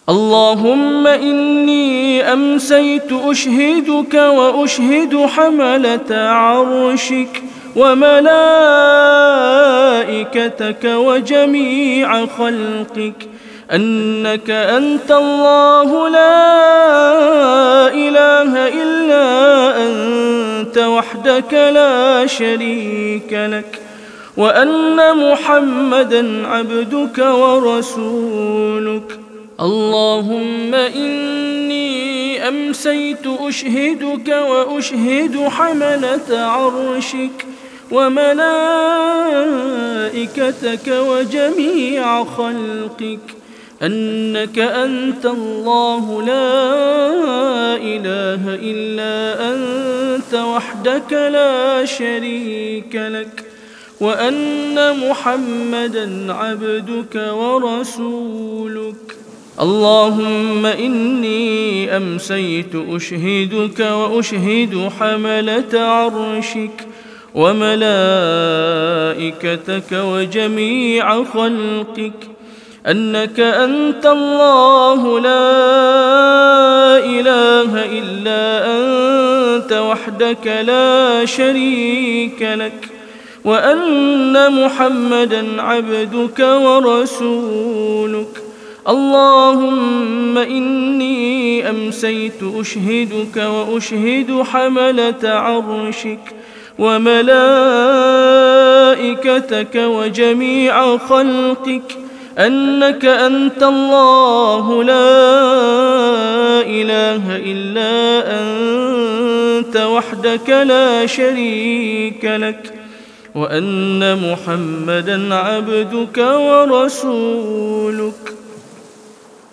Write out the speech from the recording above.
اللهم إني أمسيت أشهدك وأشهد حملة عرشك وملائكتك وجميع خلقك أنك أنت الله لا إله إلا أنت وحدك لا شريك لك، وأن محمدًا عبدك ورسولك. اللهم إني أمسيت أشهدك وأشهد حملة عرشك وملائكتك وجميع خلقك أنك أنت الله لا إله إلا أنت وحدك لا شريك لك، وأن محمدًا عبدك ورسولك. اللهم إني أمسيت أشهدك وأشهد حملة عرشك وملائكتك وجميع خلقك أنك أنت الله لا إله إلا أنت وحدك لا شريك لك، وأن محمدًا عبدك ورسولك. اللهم إني أمسيت أشهدك وأشهد حملة عرشك وملائكتك وجميع خلقك أنك أنت الله لا إله إلا أنت وحدك لا شريك لك، وأن محمدًا عبدك ورسولك.